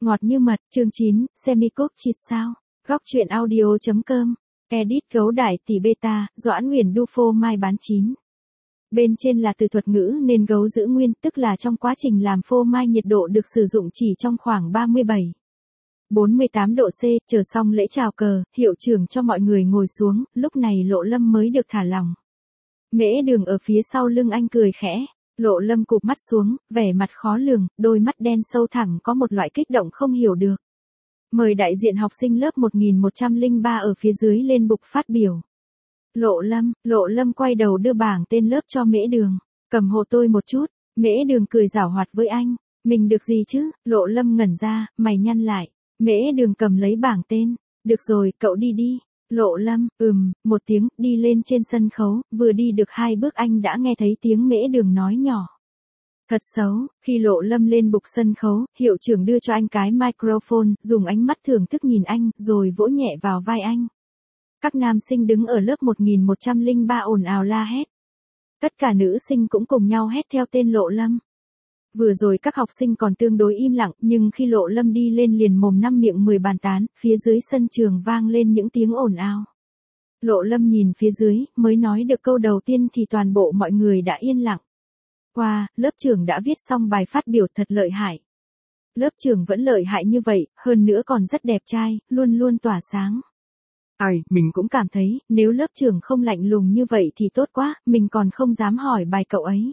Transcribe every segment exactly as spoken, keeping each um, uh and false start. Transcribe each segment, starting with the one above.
Ngọt như mật, chương chín, Semi-Cook Cheese sao? Góc truyện audio.com. Edit gấu đại tỷ beta, Doãn Huyền Du phô mai bán chín. Bên trên là từ thuật ngữ nên gấu giữ nguyên, tức là trong quá trình làm phô mai nhiệt độ được sử dụng chỉ trong khoảng ba mươi bảy phẩy bốn mươi tám độ C, chờ xong lễ chào cờ, hiệu trưởng cho mọi người ngồi xuống, lúc này Lộ Lâm mới được thả lỏng. Mễ Đường ở phía sau lưng anh cười khẽ. Lộ Lâm cụp mắt xuống, vẻ mặt khó lường, đôi mắt đen sâu thẳm có một loại kích động không hiểu được. Mời đại diện học sinh lớp một nghìn một trăm lẻ ba ở phía dưới lên bục phát biểu. Lộ Lâm, Lộ Lâm quay đầu đưa bảng tên lớp cho Mễ Đường. Cầm hộ tôi một chút, Mễ Đường cười giảo hoạt với anh. Mình được gì chứ? Lộ Lâm ngẩn ra, mày nhăn lại. Mễ Đường cầm lấy bảng tên. Được rồi, cậu đi đi. Lộ Lâm, ừm, một tiếng, đi lên trên sân khấu, vừa đi được hai bước anh đã nghe thấy tiếng Mễ Đường nói nhỏ. Thật xấu, khi Lộ Lâm lên bục sân khấu, hiệu trưởng đưa cho anh cái microphone, dùng ánh mắt thưởng thức nhìn anh, rồi vỗ nhẹ vào vai anh. Các nam sinh đứng ở lớp một nghìn một trăm lẻ ba ồn ào la hét. Tất cả nữ sinh cũng cùng nhau hét theo tên Lộ Lâm. Vừa rồi các học sinh còn tương đối im lặng, nhưng khi Lộ Lâm đi lên liền mồm năm miệng mười bàn tán, phía dưới sân trường vang lên những tiếng ồn ào. Lộ Lâm nhìn phía dưới, mới nói được câu đầu tiên thì toàn bộ mọi người đã yên lặng. Wow, lớp trưởng đã viết xong bài phát biểu thật lợi hại. Lớp trưởng vẫn lợi hại như vậy, hơn nữa còn rất đẹp trai, luôn luôn tỏa sáng. Ai, mình cũng cảm thấy, nếu lớp trưởng không lạnh lùng như vậy thì tốt quá, mình còn không dám hỏi bài cậu ấy.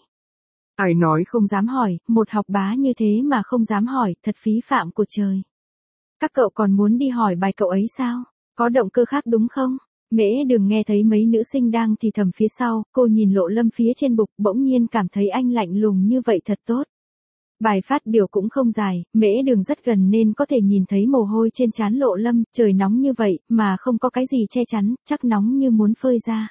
Ai nói không dám hỏi, một học bá như thế mà không dám hỏi, thật phí phạm của trời. Các cậu còn muốn đi hỏi bài cậu ấy sao? Có động cơ khác đúng không? Mễ Đường nghe thấy mấy nữ sinh đang thì thầm phía sau, cô nhìn Lộ Lâm phía trên bục, bỗng nhiên cảm thấy anh lạnh lùng như vậy thật tốt. Bài phát biểu cũng không dài, Mễ Đường rất gần nên có thể nhìn thấy mồ hôi trên trán Lộ Lâm, trời nóng như vậy, mà không có cái gì che chắn, chắc nóng như muốn phơi ra.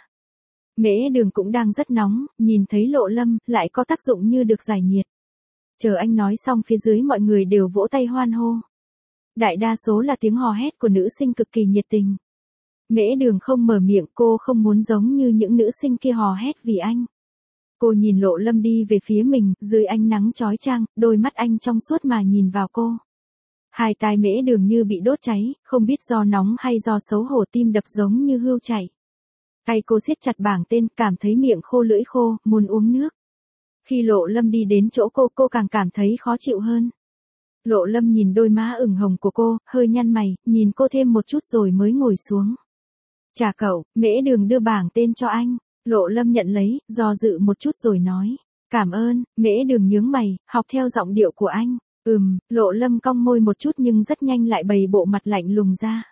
Mễ Đường cũng đang rất nóng, nhìn thấy Lộ Lâm, lại có tác dụng như được giải nhiệt. Chờ anh nói xong phía dưới mọi người đều vỗ tay hoan hô. Đại đa số là tiếng hò hét của nữ sinh cực kỳ nhiệt tình. Mễ Đường không mở miệng, cô không muốn giống như những nữ sinh kia hò hét vì anh. Cô nhìn Lộ Lâm đi về phía mình, dưới ánh nắng chói chang, đôi mắt anh trong suốt mà nhìn vào cô. Hai tai Mễ Đường như bị đốt cháy, không biết do nóng hay do xấu hổ tim đập giống như hươu chạy. Tay cô siết chặt bảng tên, cảm thấy miệng khô lưỡi khô, muốn uống nước. Khi Lộ Lâm đi đến chỗ cô, cô càng cảm thấy khó chịu hơn. Lộ Lâm nhìn đôi má ửng hồng của cô, hơi nhăn mày, nhìn cô thêm một chút rồi mới ngồi xuống. Chà cậu, Mễ Đường đưa bảng tên cho anh. Lộ Lâm nhận lấy, do dự một chút rồi nói. Cảm ơn, Mễ Đường nhướng mày, học theo giọng điệu của anh. Ừm, Lộ Lâm cong môi một chút nhưng rất nhanh lại bày bộ mặt lạnh lùng ra.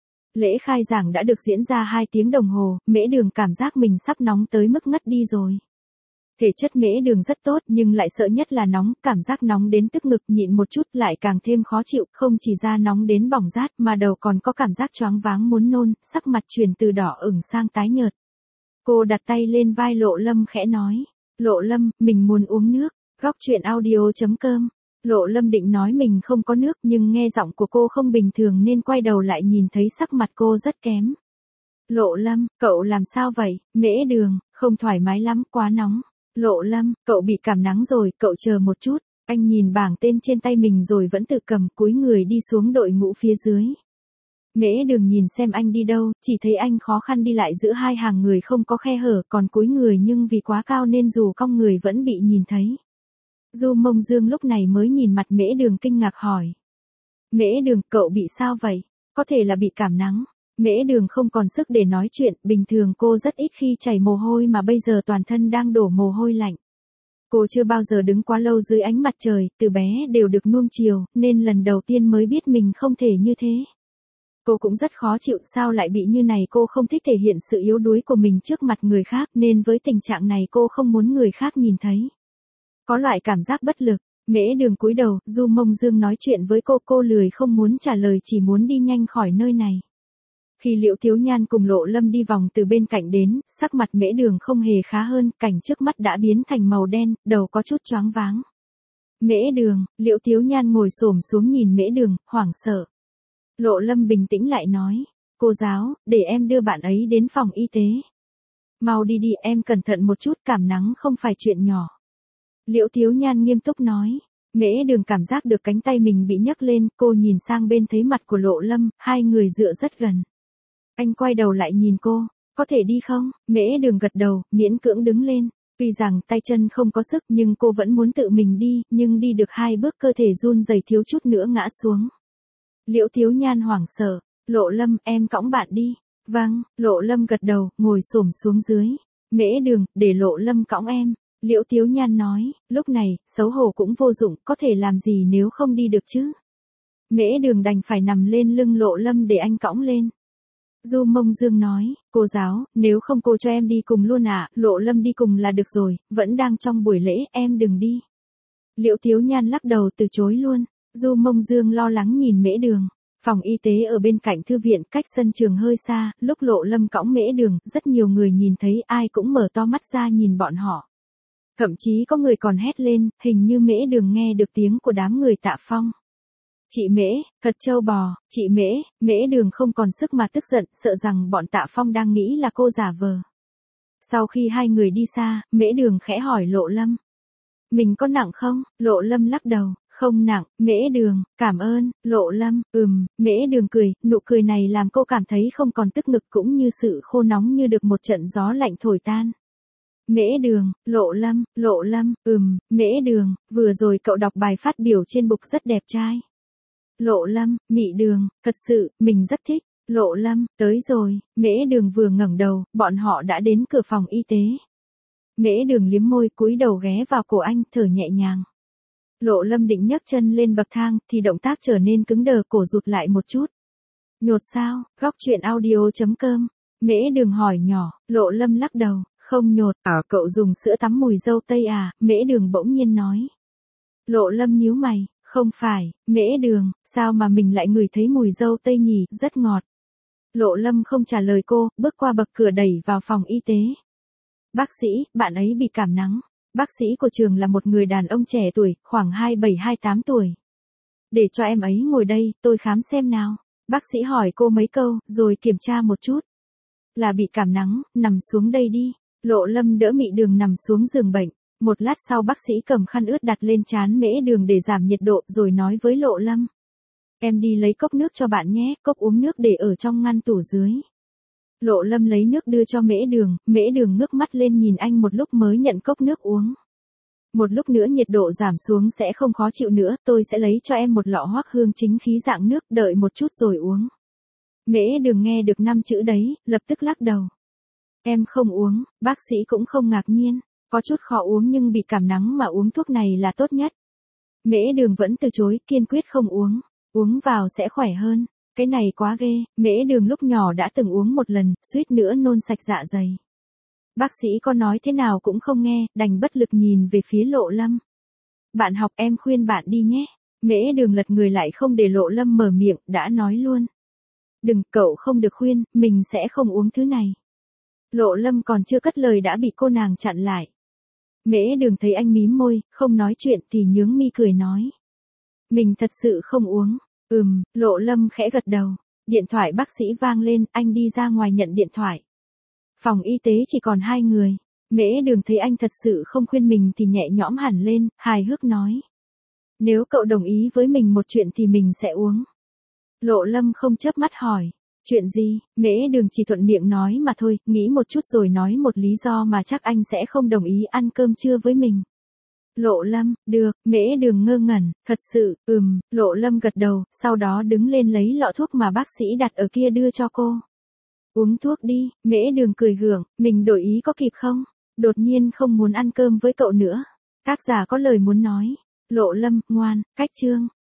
Lễ khai giảng đã được diễn ra hai tiếng đồng hồ, Mễ Đường cảm giác mình sắp nóng tới mức ngất đi rồi. Thể chất Mễ Đường rất tốt nhưng lại sợ nhất là nóng, cảm giác nóng đến tức ngực, nhịn một chút lại càng thêm khó chịu, không chỉ da nóng đến bỏng rát mà đầu còn có cảm giác choáng váng muốn nôn, sắc mặt chuyển từ đỏ ửng sang tái nhợt. Cô đặt tay lên vai Lộ Lâm khẽ nói, Lộ Lâm, mình muốn uống nước, góc truyện audio.com. Lộ Lâm định nói mình không có nước nhưng nghe giọng của cô không bình thường nên quay đầu lại nhìn thấy sắc mặt cô rất kém. Lộ Lâm, cậu làm sao vậy? Mễ Đường, không thoải mái lắm, quá nóng. Lộ Lâm, cậu bị cảm nắng rồi, cậu chờ một chút. Anh nhìn bảng tên trên tay mình rồi vẫn tự cầm cúi người đi xuống đội ngũ phía dưới. Mễ Đường nhìn xem anh đi đâu, chỉ thấy anh khó khăn đi lại giữa hai hàng người không có khe hở, còn cúi người nhưng vì quá cao nên dù cong người vẫn bị nhìn thấy. Du Mông Dương lúc này mới nhìn mặt Mễ Đường kinh ngạc hỏi. Mễ Đường, cậu bị sao vậy? Có thể là bị cảm nắng. Mễ Đường không còn sức để nói chuyện, bình thường cô rất ít khi chảy mồ hôi mà bây giờ toàn thân đang đổ mồ hôi lạnh. Cô chưa bao giờ đứng quá lâu dưới ánh mặt trời, từ bé đều được nuông chiều, nên lần đầu tiên mới biết mình không thể như thế. Cô cũng rất khó chịu, sao lại bị như này, cô không thích thể hiện sự yếu đuối của mình trước mặt người khác nên với tình trạng này cô không muốn người khác nhìn thấy. Có loại cảm giác bất lực, Mễ Đường cúi đầu, Du Mông Dương nói chuyện với cô, cô lười không muốn trả lời chỉ muốn đi nhanh khỏi nơi này. Khi Liễu Thiếu Nhan cùng Lộ Lâm đi vòng từ bên cạnh đến, sắc mặt Mễ Đường không hề khá hơn, cảnh trước mắt đã biến thành màu đen, đầu có chút choáng váng. Mễ Đường, Liễu Thiếu Nhan ngồi xổm xuống nhìn Mễ Đường, hoảng sợ. Lộ Lâm bình tĩnh lại nói, cô giáo, để em đưa bạn ấy đến phòng y tế. Mau đi đi, em cẩn thận một chút, cảm nắng không phải chuyện nhỏ. Liễu Thiếu Nhan nghiêm túc nói, Mễ Đường cảm giác được cánh tay mình bị nhấc lên, cô nhìn sang bên thấy mặt của Lộ Lâm, hai người dựa rất gần. Anh quay đầu lại nhìn cô, có thể đi không? Mễ Đường gật đầu, miễn cưỡng đứng lên. Tuy rằng tay chân không có sức nhưng cô vẫn muốn tự mình đi, nhưng đi được hai bước cơ thể run rẩy thiếu chút nữa ngã xuống. Liễu Thiếu Nhan hoảng sợ, Lộ Lâm, em cõng bạn đi. Vâng, Lộ Lâm gật đầu, ngồi xổm xuống dưới. Mễ Đường, để Lộ Lâm cõng em. Liễu Thiếu Nhan nói, lúc này, xấu hổ cũng vô dụng, có thể làm gì nếu không đi được chứ. Mễ Đường đành phải nằm lên lưng Lộ Lâm để anh cõng lên. Du Mông Dương nói, cô giáo, nếu không cô cho em đi cùng luôn ạ, à, Lộ Lâm đi cùng là được rồi, vẫn đang trong buổi lễ, em đừng đi. Liễu Thiếu Nhan lắc đầu từ chối luôn. Du Mông Dương lo lắng nhìn Mễ Đường. Phòng y tế ở bên cạnh thư viện, cách sân trường hơi xa, lúc Lộ Lâm cõng Mễ Đường, rất nhiều người nhìn thấy, ai cũng mở to mắt ra nhìn bọn họ. Thậm chí có người còn hét lên, hình như Mễ Đường nghe được tiếng của đám người Tạ Phong. Chị Mễ, thật trâu bò, chị Mễ, Mễ Đường không còn sức mà tức giận, sợ rằng bọn Tạ Phong đang nghĩ là cô giả vờ. Sau khi hai người đi xa, Mễ Đường khẽ hỏi Lộ Lâm. Mình có nặng không? Lộ Lâm lắc đầu, không nặng. Mễ Đường, cảm ơn. Lộ Lâm, ừm, Mễ Đường cười, nụ cười này làm cô cảm thấy không còn tức ngực cũng như sự khô nóng như được một trận gió lạnh thổi tan. Mễ Đường, Lộ Lâm, Lộ Lâm, ừm, Mễ Đường, vừa rồi cậu đọc bài phát biểu trên bục rất đẹp trai. Lộ Lâm, Mị Đường, thật sự, mình rất thích. Lộ Lâm, tới rồi. Mễ Đường vừa ngẩng đầu, bọn họ đã đến cửa phòng y tế. Mễ Đường liếm môi cúi đầu ghé vào cổ anh, thở nhẹ nhàng. Lộ Lâm định nhấc chân lên bậc thang, thì động tác trở nên cứng đờ, cổ rụt lại một chút. Nhột sao? Góc truyện audio chấm com. Mễ Đường hỏi nhỏ, Lộ Lâm lắc đầu, không nhột. À, cậu dùng sữa tắm mùi dâu tây à? Mễ Đường bỗng nhiên nói. Lộ Lâm nhíu mày, không phải. Mễ Đường, sao mà mình lại ngửi thấy mùi dâu tây nhỉ, rất ngọt. Lộ Lâm không trả lời cô, bước qua bậc cửa đẩy vào phòng y tế. Bác sĩ, bạn ấy bị cảm nắng. Bác sĩ của trường là một người đàn ông trẻ tuổi, khoảng hai mươi bảy hai mươi tám tuổi. Để cho em ấy ngồi đây, tôi khám xem nào. Bác sĩ hỏi cô mấy câu, rồi kiểm tra một chút. Là bị cảm nắng, nằm xuống đây đi. Lộ Lâm đỡ Mị Đường nằm xuống giường bệnh. Một lát sau bác sĩ cầm khăn ướt đặt lên trán Mễ Đường để giảm nhiệt độ, rồi nói với Lộ Lâm. Em đi lấy cốc nước cho bạn nhé, cốc uống nước để ở trong ngăn tủ dưới. Lộ Lâm lấy nước đưa cho Mễ Đường, Mễ Đường ngước mắt lên nhìn anh một lúc mới nhận cốc nước uống. Một lúc nữa nhiệt độ giảm xuống sẽ không khó chịu nữa, tôi sẽ lấy cho em một lọ hoắc hương chính khí dạng nước, đợi một chút rồi uống. Mễ Đường nghe được năm chữ đấy, lập tức lắc đầu. Em không uống, bác sĩ cũng không ngạc nhiên, có chút khó uống nhưng bị cảm nắng mà uống thuốc này là tốt nhất. Mễ Đường vẫn từ chối, kiên quyết không uống, uống vào sẽ khỏe hơn. Cái này quá ghê, Mễ Đường lúc nhỏ đã từng uống một lần, suýt nữa nôn sạch dạ dày. Bác sĩ có nói thế nào cũng không nghe, đành bất lực nhìn về phía Lộ Lâm. Bạn học em khuyên bạn đi nhé. Mễ Đường lật người lại không để Lộ Lâm mở miệng, đã nói luôn. Đừng, cậu không được khuyên, mình sẽ không uống thứ này. Lộ Lâm còn chưa cất lời đã bị cô nàng chặn lại. Mễ Đường thấy anh mím môi, không nói chuyện thì nhướng mi cười nói. Mình thật sự không uống. Ừm, Lộ Lâm khẽ gật đầu. Điện thoại bác sĩ vang lên, anh đi ra ngoài nhận điện thoại. Phòng y tế chỉ còn hai người. Mễ Đường thấy anh thật sự không khuyên mình thì nhẹ nhõm hẳn lên, hài hước nói. Nếu cậu đồng ý với mình một chuyện thì mình sẽ uống. Lộ Lâm không chớp mắt hỏi. Chuyện gì? Mễ Đường chỉ thuận miệng nói mà thôi, nghĩ một chút rồi nói một lý do mà chắc anh sẽ không đồng ý ăn cơm trưa với mình. Lộ Lâm, được. Mễ Đường ngơ ngẩn, thật sự, ừm, Lộ Lâm gật đầu, sau đó đứng lên lấy lọ thuốc mà bác sĩ đặt ở kia đưa cho cô. Uống thuốc đi. Mễ Đường cười gượng, mình đổi ý có kịp không? Đột nhiên không muốn ăn cơm với cậu nữa. Tác giả có lời muốn nói. Lộ Lâm, ngoan, cách chương.